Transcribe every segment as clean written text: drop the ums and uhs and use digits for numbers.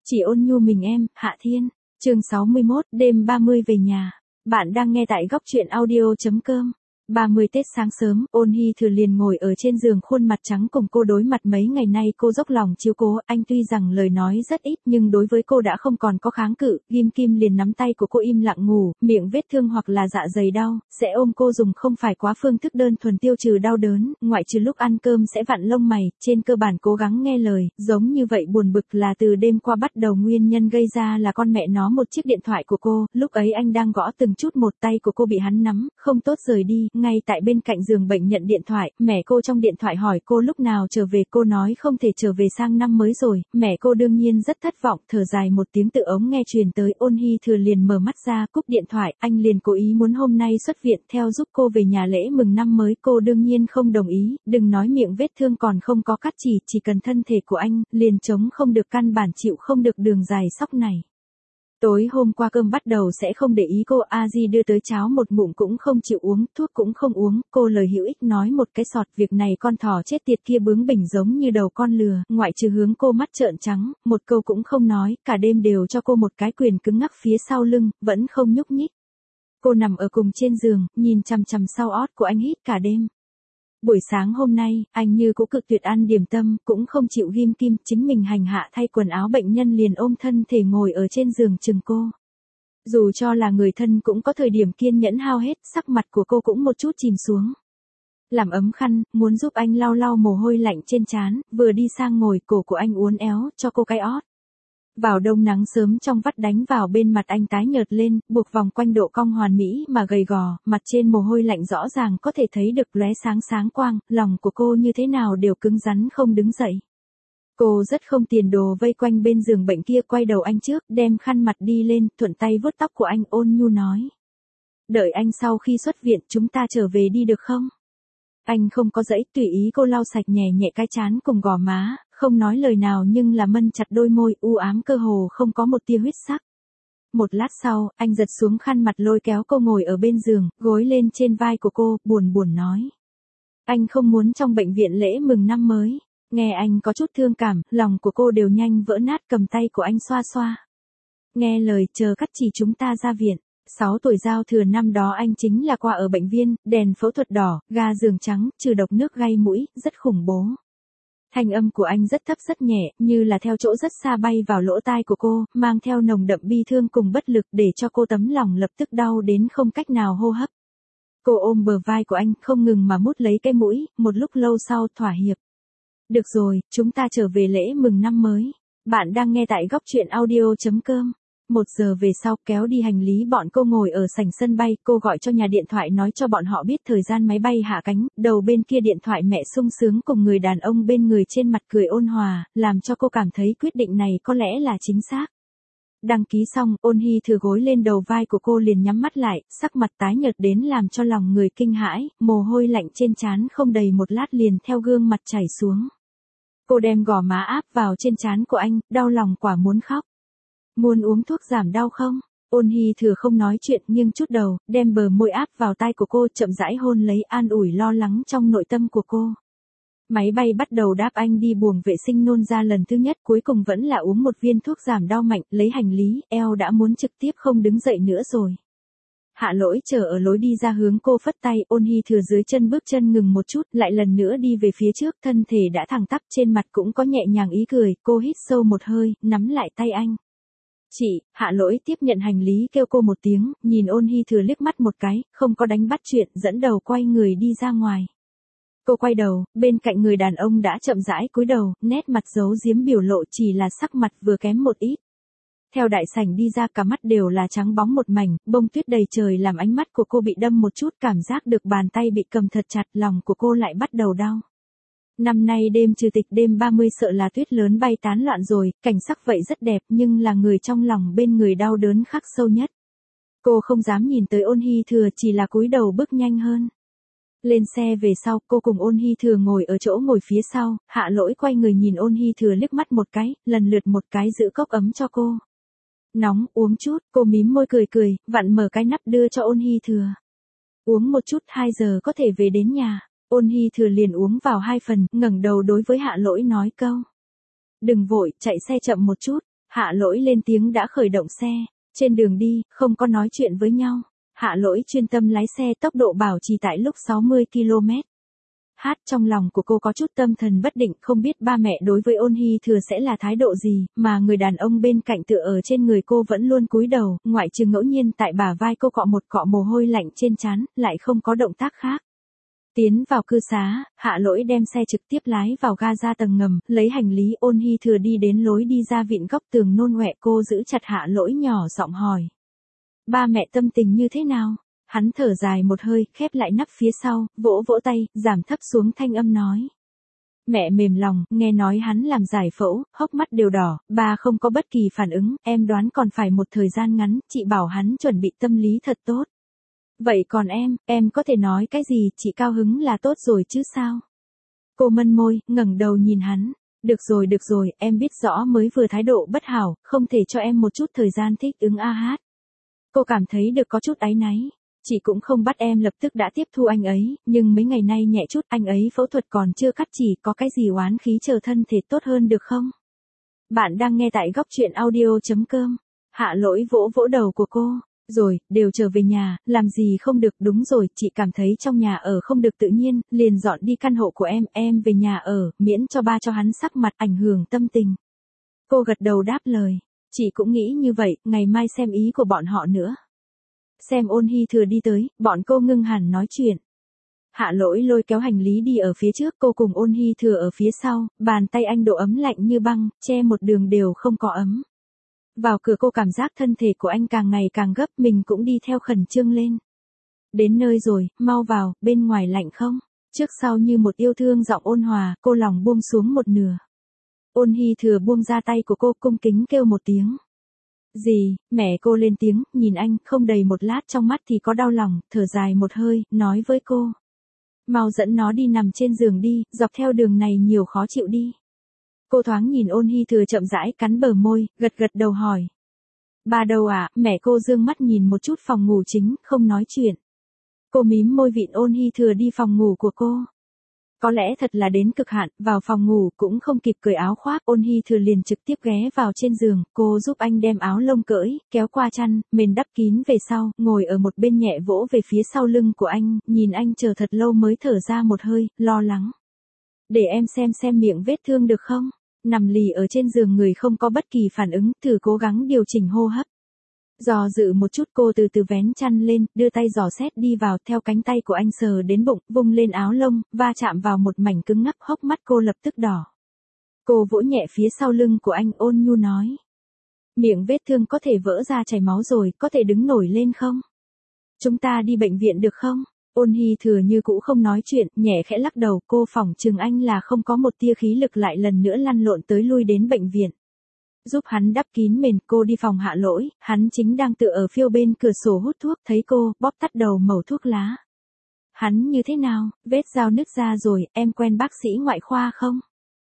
Chỉ ôn nhu mình em, Hạ Thiên. Chương 61, đêm 30 về nhà. Bạn đang nghe tại góc truyện audio.com. 30 Tết sáng sớm, Ôn Hi Thừa liền ngồi ở trên giường khuôn mặt trắng cùng cô đối mặt mấy ngày nay cô dốc lòng chiếu cố, anh tuy rằng lời nói rất ít nhưng đối với cô đã không còn có kháng cự, Ghim Kim liền nắm tay của cô im lặng ngủ, miệng vết thương hoặc là dạ dày đau, sẽ ôm cô dùng không phải quá phương thức đơn thuần tiêu trừ đau đớn, ngoại trừ lúc ăn cơm sẽ vặn lông mày, trên cơ bản cố gắng nghe lời, giống như vậy buồn bực là từ đêm qua bắt đầu nguyên nhân gây ra là con mẹ nó một chiếc điện thoại của cô, lúc ấy anh đang gõ từng chút một tay của cô bị hắn nắm, không tốt rời đi. Ngay tại bên cạnh giường bệnh nhận điện thoại, mẹ cô trong điện thoại hỏi cô lúc nào trở về, cô nói không thể trở về sang năm mới rồi, mẹ cô đương nhiên rất thất vọng, thở dài một tiếng tự ống nghe truyền tới, Ôn Hi Thừa liền mở mắt ra, cúp điện thoại, anh liền cố ý muốn hôm nay xuất viện theo giúp cô về nhà lễ mừng năm mới, cô đương nhiên không đồng ý, đừng nói miệng vết thương còn không có cắt chỉ cần thân thể của anh, liền chống không được, căn bản chịu không được đường dài sóc này. Tối hôm qua cơm bắt đầu sẽ không để ý cô, A Di đưa tới cháo một ngụm cũng không chịu uống, thuốc cũng không uống, cô lời hữu ích nói một cái sọt, việc này con thỏ chết tiệt kia bướng bỉnh giống như đầu con lừa, ngoại trừ hướng cô mắt trợn trắng, một câu cũng không nói, cả đêm đều cho cô một cái quyền cứng ngắc phía sau lưng, vẫn không nhúc nhích. Cô nằm ở cùng trên giường, nhìn chằm chằm sau ót của anh hít cả đêm. Buổi sáng hôm nay, anh như cũ cực tuyệt ăn điểm tâm, cũng không chịu Ghim Kim, chính mình hành hạ thay quần áo bệnh nhân liền ôm thân thể ngồi ở trên giường chừng cô. Dù cho là người thân cũng có thời điểm kiên nhẫn hao hết, sắc mặt của cô cũng một chút chìm xuống. Làm ấm khăn, muốn giúp anh lau lau mồ hôi lạnh trên trán, vừa đi sang ngồi, cổ của anh uốn éo, cho cô cái ót. Vào đông nắng sớm trong vắt đánh vào bên mặt anh tái nhợt lên, buộc vòng quanh độ cong hoàn mỹ mà gầy gò, mặt trên mồ hôi lạnh rõ ràng có thể thấy được lóe sáng sáng quang, lòng của cô như thế nào đều cứng rắn không đứng dậy. Cô rất không tiền đồ vây quanh bên giường bệnh kia, quay đầu anh trước, đem khăn mặt đi lên, thuận tay vuốt tóc của anh, ôn nhu nói. Đợi anh sau khi xuất viện chúng ta trở về đi được không? Anh không có dãy, tùy ý cô lau sạch nhẹ nhẹ cái trán cùng gò má, không nói lời nào nhưng là mân chặt đôi môi, u ám cơ hồ không có một tia huyết sắc. Một lát sau, anh giật xuống khăn mặt lôi kéo cô ngồi ở bên giường, gối lên trên vai của cô, buồn buồn nói. Anh không muốn trong bệnh viện lễ mừng năm mới. Nghe anh có chút thương cảm, lòng của cô đều nhanh vỡ nát, cầm tay của anh xoa xoa. Nghe lời, chờ cắt chỉ chúng ta ra viện. 6 tuổi giao thừa năm đó anh chính là qua ở bệnh viên, đèn phẫu thuật đỏ, ga giường trắng, trừ độc nước gây mũi, rất khủng bố. Thanh âm của anh rất thấp rất nhẹ, như là theo chỗ rất xa bay vào lỗ tai của cô, mang theo nồng đậm bi thương cùng bất lực để cho cô tấm lòng lập tức đau đến không cách nào hô hấp. Cô ôm bờ vai của anh, không ngừng mà mút lấy cái mũi, một lúc lâu sau thỏa hiệp. Được rồi, chúng ta trở về lễ mừng năm mới. Bạn đang nghe tại góc truyện audio.com. 1 giờ về sau, kéo đi hành lý bọn cô ngồi ở sảnh sân bay, cô gọi cho nhà điện thoại nói cho bọn họ biết thời gian máy bay hạ cánh, đầu bên kia điện thoại mẹ sung sướng cùng người đàn ông bên người trên mặt cười ôn hòa, làm cho cô cảm thấy quyết định này có lẽ là chính xác. Đăng ký xong, Ôn Hi Thừa gối lên đầu vai của cô liền nhắm mắt lại, sắc mặt tái nhợt đến làm cho lòng người kinh hãi, mồ hôi lạnh trên trán không đầy một lát liền theo gương mặt chảy xuống. Cô đem gò má áp vào trên trán của anh, đau lòng quả muốn khóc. Muốn uống thuốc giảm đau không? Ôn Hi Thừa không nói chuyện nghiêng chút đầu, đem bờ môi áp vào tai của cô, chậm rãi hôn lấy, an ủi lo lắng trong nội tâm của cô. Máy bay bắt đầu đáp, anh đi buồng vệ sinh nôn ra lần thứ nhất, cuối cùng vẫn là uống một viên thuốc giảm đau mạnh, lấy hành lý, eo đã muốn trực tiếp không đứng dậy nữa rồi. Hạ Lỗi chờ ở lối đi ra hướng cô phất tay, Ôn Hi Thừa dưới chân bước chân ngừng một chút, lại lần nữa đi về phía trước, thân thể đã thẳng tắp, trên mặt cũng có nhẹ nhàng ý cười, cô hít sâu một hơi, nắm lại tay anh. Chị, Hạ Lỗi tiếp nhận hành lý kêu cô một tiếng, nhìn Ôn Hi Thừa liếc mắt một cái, không có đánh bắt chuyện, dẫn đầu quay người đi ra ngoài. Cô quay đầu, bên cạnh người đàn ông đã chậm rãi cúi đầu, nét mặt giấu giếm biểu lộ chỉ là sắc mặt vừa kém một ít. Theo đại sảnh đi ra, cả mắt đều là trắng bóng một mảnh, bông tuyết đầy trời làm ánh mắt của cô bị đâm một chút, cảm giác được bàn tay bị cầm thật chặt, lòng của cô lại bắt đầu đau. Năm nay đêm trừ tịch đêm 30 sợ là tuyết lớn bay tán loạn rồi, cảnh sắc vậy rất đẹp nhưng là người trong lòng bên người đau đớn khắc sâu nhất. Cô không dám nhìn tới Ôn Hi Thừa, chỉ là cúi đầu bước nhanh hơn. Lên xe về sau, cô cùng Ôn Hi Thừa ngồi ở chỗ ngồi phía sau, Hạ Lỗi quay người nhìn Ôn Hi Thừa liếc mắt một cái, lần lượt một cái giữ cốc ấm cho cô. Nóng, uống chút, cô mím môi cười, vặn mở cái nắp đưa cho Ôn Hi Thừa. Uống một chút, 2 giờ có thể về đến nhà. Ôn Hi Thừa liền uống vào 2 phần, ngẩng đầu đối với Hạ Lỗi nói câu. Đừng vội, chạy xe chậm một chút. Hạ Lỗi lên tiếng đã khởi động xe. Trên đường đi, không có nói chuyện với nhau. Hạ Lỗi chuyên tâm lái xe, tốc độ bảo trì tại lúc 60 km. Trong lòng của cô có chút tâm thần bất định, không biết ba mẹ đối với Ôn Hy Thừa sẽ là thái độ gì, mà người đàn ông bên cạnh tựa ở trên người cô vẫn luôn cúi đầu, ngoại trừ ngẫu nhiên tại bả vai cô cọ một cọ mồ hôi lạnh trên trán, lại không có động tác khác. Tiến vào cư xá, Hạ Lỗi đem xe trực tiếp lái vào ga ra tầng ngầm, lấy hành lý. Ôn Hy Thừa đi đến lối đi ra vịn góc tường nôn ọe, cô giữ chặt Hạ Lỗi nhỏ giọng hỏi. Ba mẹ tâm tình như thế nào? Hắn thở dài một hơi, khép lại nắp phía sau, vỗ vỗ tay, giảm thấp xuống thanh âm nói. Mẹ mềm lòng, nghe nói hắn làm giải phẫu, hốc mắt đều đỏ, ba không có bất kỳ phản ứng, em đoán còn phải một thời gian ngắn, chị bảo hắn chuẩn bị tâm lý thật tốt. Vậy còn em có thể nói cái gì, chị cao hứng là tốt rồi chứ sao? Cô mân môi, ngẩng đầu nhìn hắn. Được rồi, em biết rõ mới vừa thái độ bất hảo, không thể cho em một chút thời gian thích ứng hát. Cô cảm thấy được có chút áy náy. Chị cũng không bắt em lập tức đã tiếp thu anh ấy, nhưng mấy ngày nay nhẹ chút, anh ấy phẫu thuật còn chưa cắt chỉ, có cái gì oán khí chờ thân thể tốt hơn được không? Bạn đang nghe tại góc truyện audio.com. Hạ Lỗi vỗ vỗ đầu của cô. Rồi, đều trở về nhà, làm gì không được, đúng rồi, chị cảm thấy trong nhà ở không được tự nhiên, liền dọn đi căn hộ của em về nhà ở, miễn cho ba cho hắn sắc mặt ảnh hưởng tâm tình. Cô gật đầu đáp lời. Chị cũng nghĩ như vậy, ngày mai xem ý của bọn họ nữa. Xem Ôn Hy Thừa đi tới, bọn cô ngưng hẳn nói chuyện. Hạ Lỗi lôi kéo hành lý đi ở phía trước, cô cùng Ôn Hy Thừa ở phía sau, bàn tay anh độ ấm lạnh như băng, che một đường đều không có ấm. Vào cửa cô cảm giác thân thể của anh càng ngày càng gấp, mình cũng đi theo khẩn trương lên. Đến nơi rồi, mau vào, bên ngoài lạnh không? Trước sau như một yêu thương giọng ôn hòa, cô lòng buông xuống một nửa. Ôn Hy Thừa buông ra tay của cô, cung kính kêu một tiếng. Gì, mẹ cô lên tiếng, nhìn anh, không đầy một lát trong mắt thì có đau lòng, thở dài một hơi, nói với cô. Mau dẫn nó đi nằm trên giường đi, dọc theo đường này nhiều khó chịu đi. Cô thoáng nhìn Ôn Hy Thừa chậm rãi cắn bờ môi, gật đầu hỏi. Ba đâu à, mẹ cô dương mắt nhìn một chút phòng ngủ chính, không nói chuyện. Cô mím môi vịn Ôn Hy Thừa đi phòng ngủ của cô. Có lẽ thật là đến cực hạn, vào phòng ngủ cũng không kịp cởi áo khoác, Ôn Hy Thừa liền trực tiếp ghé vào trên giường, cô giúp anh đem áo lông cởi, kéo qua chăn, mền đắp kín về sau, ngồi ở một bên nhẹ vỗ về phía sau lưng của anh, nhìn anh chờ thật lâu mới thở ra một hơi, lo lắng. Để em xem miệng vết thương được không? Nằm lì ở trên giường người không có bất kỳ phản ứng, thử cố gắng điều chỉnh hô hấp. Dò dự một chút cô từ từ vén chăn lên, đưa tay dò xét đi vào, theo cánh tay của anh sờ đến bụng, vung lên áo lông, va chạm vào một mảnh cứng ngắc, hốc mắt cô lập tức đỏ. Cô vỗ nhẹ phía sau lưng của anh, ôn nhu nói. Miệng vết thương có thể vỡ ra chảy máu rồi, có thể đứng nổi lên không? Chúng ta đi bệnh viện được không? Ôn Hy Thừa như cũ không nói chuyện, nhẹ khẽ lắc đầu, cô phỏng chừng anh là không có một tia khí lực lại lần nữa lăn lộn tới lui đến bệnh viện. Giúp hắn đắp kín mền, cô đi phòng Hạ Lỗi, hắn chính đang tựa ở phiêu bên cửa sổ hút thuốc, thấy cô, bóp tắt đầu mẩu thuốc lá. Hắn như thế nào, vết dao nứt ra rồi, em quen bác sĩ ngoại khoa không?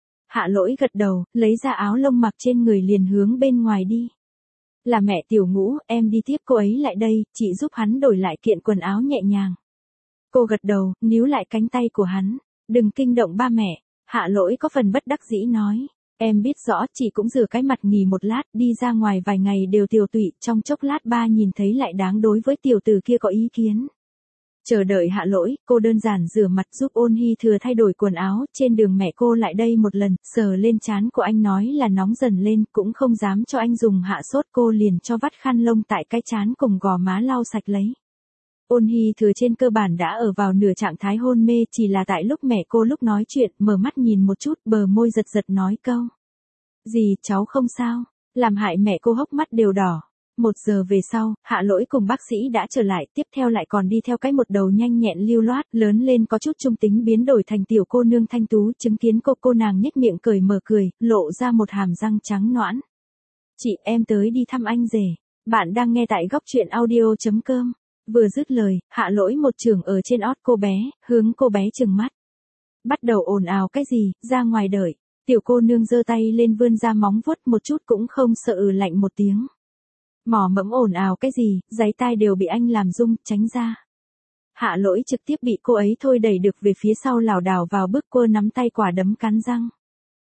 Hạ Lỗi gật đầu, lấy ra áo lông mặc trên người liền hướng bên ngoài đi. Là mẹ Tiểu Ngũ, em đi tiếp cô ấy lại đây, chị giúp hắn đổi lại kiện quần áo nhẹ nhàng. Cô gật đầu, níu lại cánh tay của hắn. Đừng kinh động ba mẹ. Hạ Lỗi có phần bất đắc dĩ nói. Em biết rõ, chị cũng rửa cái mặt nghỉ một lát, đi ra ngoài vài ngày đều tiều tụy, trong chốc lát ba nhìn thấy lại đáng đối với tiểu tử kia có ý kiến. Chờ đợi Hạ Lỗi, cô đơn giản rửa mặt giúp Ôn Hy Thừa thay đổi quần áo, trên đường mẹ cô lại đây một lần, sờ lên trán của anh nói là nóng dần lên, cũng không dám cho anh dùng hạ sốt, cô liền cho vắt khăn lông tại cái trán cùng gò má lau sạch lấy. Ôn Hy Thừa trên cơ bản đã ở vào nửa trạng thái hôn mê, chỉ là tại lúc mẹ cô lúc nói chuyện, mở mắt nhìn một chút, bờ môi giật giật nói câu. Gì, cháu không sao, làm hại mẹ cô hốc mắt đều đỏ. 1 giờ về sau, Hạ Lỗi cùng bác sĩ đã trở lại, tiếp theo lại còn đi theo cái một đầu nhanh nhẹn lưu loát, lớn lên có chút trung tính biến đổi thành tiểu cô nương thanh tú, chứng kiến cô nàng nhếch miệng cười mở cười, lộ ra một hàm răng trắng nõn. Chị, em tới đi thăm anh rể. Bạn đang nghe tại góc truyện audio.com. Vừa dứt lời, Hạ Lỗi một chưởng ở trên ót cô bé, hướng cô bé trừng mắt. Bắt đầu ồn ào cái gì, ra ngoài đợi. Tiểu cô nương giơ tay lên vươn ra móng vuốt một chút cũng không sợ lạnh một tiếng. Mỏ mẫm ồn ào cái gì, giấy tai đều bị anh làm rung, tránh ra. Hạ Lỗi trực tiếp bị cô ấy thôi đẩy được về phía sau lảo đảo vào bước, cô nắm tay quả đấm cắn răng.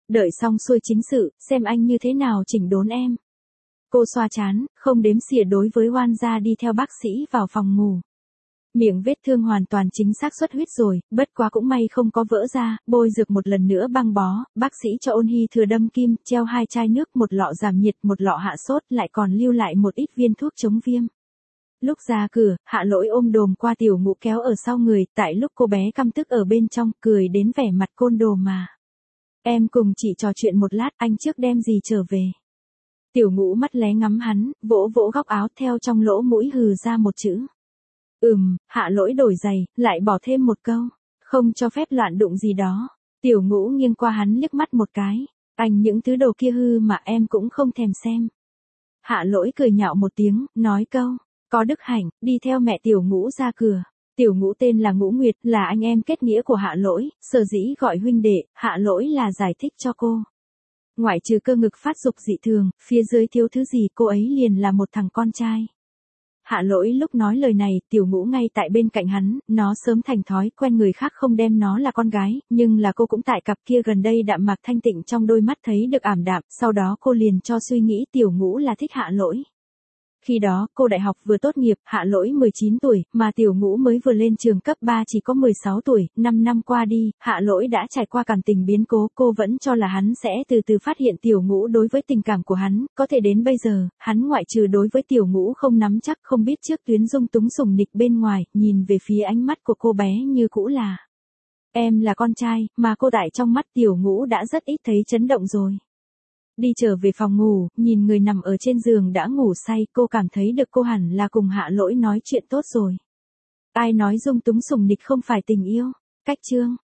đợi xong xuôi chính sự, xem anh như thế nào chỉnh đốn em. Cô xoa trán, không đếm xỉa đối với Hoan gia đi theo bác sĩ vào phòng ngủ. Miệng vết thương hoàn toàn chính xác xuất huyết rồi, bất quá cũng may không có vỡ ra, bôi dược một lần nữa băng bó, bác sĩ cho Ôn Hy Thừa đâm kim, treo 2 chai nước, một lọ giảm nhiệt, một lọ hạ sốt, lại còn lưu lại một ít viên thuốc chống viêm. Lúc ra cửa, Hạ Lỗi ôm đồm qua Tiểu Ngũ kéo ở sau người, tại lúc cô bé căm tức ở bên trong, cười đến vẻ mặt côn đồ mà. Em cùng chị trò chuyện một lát, anh trước đem gì trở về. Tiểu Ngũ mắt lé ngắm hắn, vỗ vỗ góc áo theo trong lỗ mũi hừ ra một chữ. Hạ Lỗi đổi giày, lại bỏ thêm một câu. Không cho phép loạn đụng gì đó. Tiểu Ngũ nghiêng qua hắn liếc mắt một cái. Anh những thứ đồ kia hư mà em cũng không thèm xem. Hạ Lỗi cười nhạo một tiếng, nói câu. Có đức hạnh, đi theo mẹ Tiểu Ngũ ra cửa. Tiểu Ngũ tên là Ngũ Nguyệt, là anh em kết nghĩa của Hạ Lỗi, sở dĩ gọi huynh đệ, Hạ Lỗi là giải thích cho cô. Ngoại trừ cơ ngực phát dục dị thường, phía dưới thiếu thứ gì cô ấy liền là một thằng con trai. Hạ Lỗi lúc nói lời này, Tiểu Ngũ ngay tại bên cạnh hắn, nó sớm thành thói quen người khác không đem nó là con gái, nhưng là cô cũng tại cặp kia gần đây đạm mạc thanh tịnh trong đôi mắt thấy được ảm đạm, sau đó cô liền cho suy nghĩ Tiểu Ngũ là thích Hạ Lỗi. Khi đó, cô đại học vừa tốt nghiệp, Hạ Lỗi 19 tuổi, mà Tiểu Ngũ mới vừa lên trường cấp 3 chỉ có 16 tuổi, 5 năm qua đi, Hạ Lỗi đã trải qua cảm tình biến cố, cô vẫn cho là hắn sẽ từ từ phát hiện Tiểu Ngũ đối với tình cảm của hắn, có thể đến bây giờ, hắn ngoại trừ đối với Tiểu Ngũ không nắm chắc, không biết trước tuyến dung túng sủng nịch bên ngoài, nhìn về phía ánh mắt của cô bé như cũ là. Em là con trai, mà cô tại trong mắt Tiểu Ngũ đã rất ít thấy chấn động rồi. Đi trở về phòng ngủ, nhìn người nằm ở trên giường đã ngủ say, cô cảm thấy được cô hẳn là cùng Hạ Lỗi nói chuyện tốt rồi. Ai nói dung túng sủng nịch không phải tình yêu. Cách chương